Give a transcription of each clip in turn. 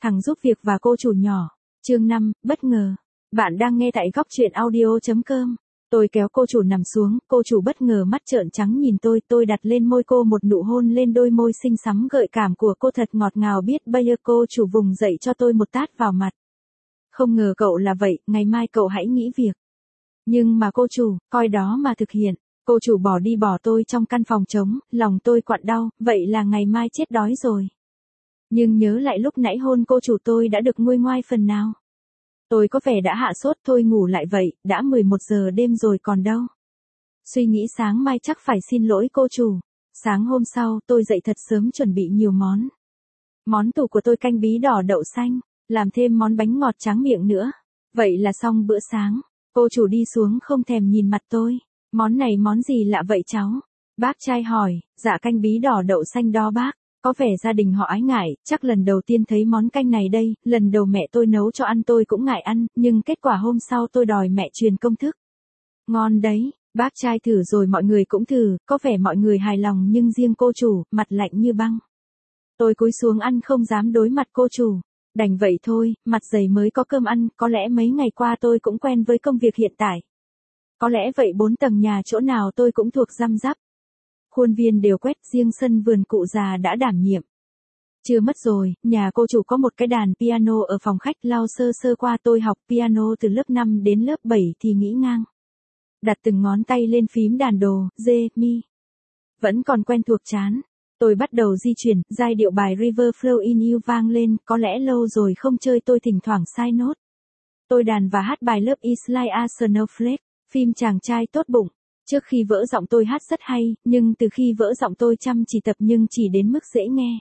Thằng giúp việc và cô chủ nhỏ. Chương 5, bất ngờ. Bạn đang nghe tại góc truyện audio.com. Tôi kéo cô chủ nằm xuống, cô chủ bất ngờ mắt trợn trắng nhìn tôi đặt lên môi cô một nụ hôn lên đôi môi xinh xắn gợi cảm của cô thật ngọt ngào biết bây giờ cô chủ vùng dậy cho tôi một tát vào mặt. Không ngờ cậu là vậy, ngày mai cậu hãy nghỉ việc. Nhưng mà cô chủ, coi đó mà thực hiện. Cô chủ bỏ đi bỏ tôi trong căn phòng trống, lòng tôi quặn đau, vậy là ngày mai chết đói rồi. Nhưng nhớ lại lúc nãy hôn cô chủ tôi đã được nguôi ngoai phần nào. Tôi có vẻ đã hạ sốt thôi ngủ lại vậy, đã 11 giờ đêm rồi còn đâu. Suy nghĩ sáng mai chắc phải xin lỗi cô chủ. Sáng hôm sau tôi dậy thật sớm chuẩn bị nhiều món. Món tủ của tôi canh bí đỏ đậu xanh, làm thêm món bánh ngọt tráng miệng nữa. Vậy là xong bữa sáng. Cô chủ đi xuống không thèm nhìn mặt tôi. Món này món gì lạ vậy cháu? Bác trai hỏi, dạ canh bí đỏ đậu xanh đó bác. Có vẻ gia đình họ ái ngại, chắc lần đầu tiên thấy món canh này đây, lần đầu mẹ tôi nấu cho ăn tôi cũng ngại ăn, nhưng kết quả hôm sau tôi đòi mẹ truyền công thức. Ngon đấy, bác trai thử rồi mọi người cũng thử, có vẻ mọi người hài lòng nhưng riêng cô chủ, mặt lạnh như băng. Tôi cúi xuống ăn không dám đối mặt cô chủ. Đành vậy thôi, mặt dày mới có cơm ăn, có lẽ mấy ngày qua tôi cũng quen với công việc hiện tại. Có lẽ vậy 4 tầng nhà chỗ nào tôi cũng thuộc răm rắp. Khuôn viên đều quét, riêng sân vườn cụ già đã đảm nhiệm. Chưa mất rồi, nhà cô chủ có một cái đàn piano ở phòng khách lao sơ sơ qua tôi học piano từ lớp 5 đến lớp 7 thì nghĩ ngang. Đặt từng ngón tay lên phím đàn đồ, rê, mi. Vẫn còn quen thuộc chán. Tôi bắt đầu di chuyển, giai điệu bài River Flow in You vang lên, có lẽ lâu rồi không chơi tôi thỉnh thoảng sai nốt. Tôi đàn và hát bài Love is like a snowflake, phim chàng trai tốt bụng. Trước khi vỡ giọng tôi hát rất hay, nhưng từ khi vỡ giọng tôi chăm chỉ tập nhưng chỉ đến mức dễ nghe.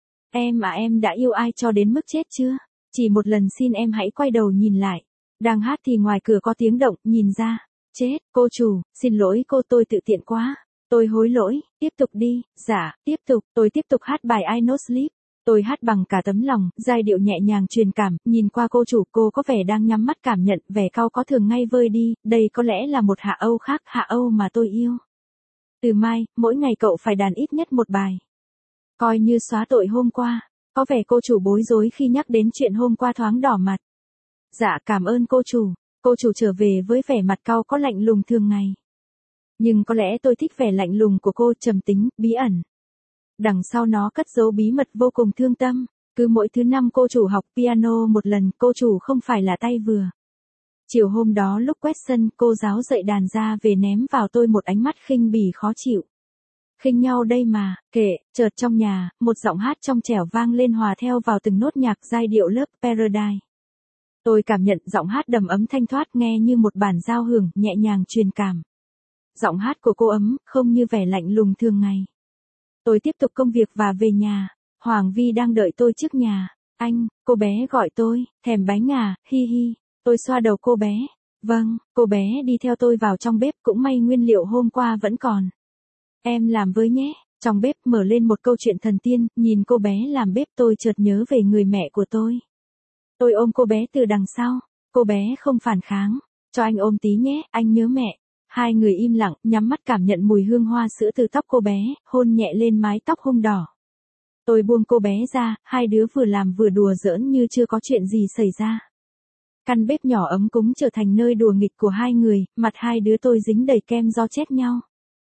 Em đã yêu ai cho đến mức chết chưa? Chỉ một lần xin em hãy quay đầu nhìn lại. Đang hát thì ngoài cửa có tiếng động, nhìn ra. Chết, cô chủ, xin lỗi cô tôi tự tiện quá. Tôi hối lỗi, tiếp tục đi, dạ, tiếp tục, tôi tiếp tục hát bài I No Sleep. Tôi hát bằng cả tấm lòng, giai điệu nhẹ nhàng truyền cảm, nhìn qua cô chủ cô có vẻ đang nhắm mắt cảm nhận, vẻ cau có thường ngay vơi đi, đây có lẽ là một Hạ Âu khác, Hạ Âu mà tôi yêu. Từ mai, mỗi ngày cậu phải đàn ít nhất một bài. Coi như xóa tội hôm qua, có vẻ cô chủ bối rối khi nhắc đến chuyện hôm qua thoáng đỏ mặt. Dạ cảm ơn cô chủ trở về với vẻ mặt cau có lạnh lùng thường ngày. Nhưng có lẽ tôi thích vẻ lạnh lùng của cô trầm tính, bí ẩn. Đằng sau nó cất giấu bí mật vô cùng thương tâm. Cứ mỗi thứ năm cô chủ học piano một lần, cô chủ không phải là tay vừa. Chiều hôm đó lúc quét sân, cô giáo dạy đàn ra về ném vào tôi một ánh mắt khinh bỉ khó chịu. Khinh nhau đây mà, kệ, chợt trong nhà, một giọng hát trong trẻo vang lên hòa theo vào từng nốt nhạc giai điệu Love Paradise. Tôi cảm nhận giọng hát đầm ấm thanh thoát nghe như một bản giao hưởng nhẹ nhàng truyền cảm. Giọng hát của cô ấm, không như vẻ lạnh lùng thường ngày. Tôi tiếp tục công việc và về nhà. Hoàng Vi đang đợi tôi trước nhà. Anh, cô bé gọi tôi, thèm bánh à, hi hi. Tôi xoa đầu cô bé. Vâng, cô bé đi theo tôi vào trong bếp, cũng may nguyên liệu hôm qua vẫn còn. Em làm với nhé. Trong bếp mở lên một câu chuyện thần tiên, nhìn cô bé làm bếp tôi chợt nhớ về người mẹ của tôi. Tôi ôm cô bé từ đằng sau. Cô bé không phản kháng. Cho anh ôm tí nhé, anh nhớ mẹ. Hai người im lặng, nhắm mắt cảm nhận mùi hương hoa sữa từ tóc cô bé, hôn nhẹ lên mái tóc hung đỏ. Tôi buông cô bé ra, hai đứa vừa làm vừa đùa giỡn như chưa có chuyện gì xảy ra. Căn bếp nhỏ ấm cúng trở thành nơi đùa nghịch của hai người, mặt hai đứa tôi dính đầy kem do chết nhau.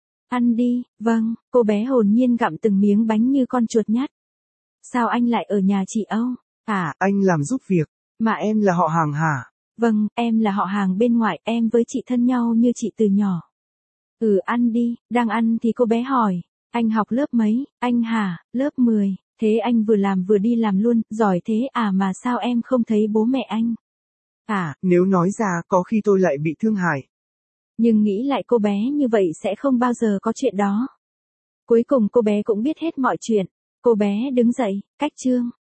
Ăn đi, vâng, cô bé hồn nhiên gặm từng miếng bánh như con chuột nhắt. Sao anh lại ở nhà chị Âu? À, anh làm giúp việc, mà em là họ hàng hả? Vâng, em là họ hàng bên ngoại, em với chị thân nhau như chị từ nhỏ. Ăn đi, đang ăn thì cô bé hỏi, anh học lớp mấy, anh hả, lớp 10, thế anh vừa làm vừa đi làm luôn, giỏi thế à mà sao em không thấy bố mẹ anh? À, nếu nói ra có khi tôi lại bị thương hại. Nhưng nghĩ lại cô bé như vậy sẽ không bao giờ có chuyện đó. Cuối cùng cô bé cũng biết hết mọi chuyện. Cô bé đứng dậy, cách chương,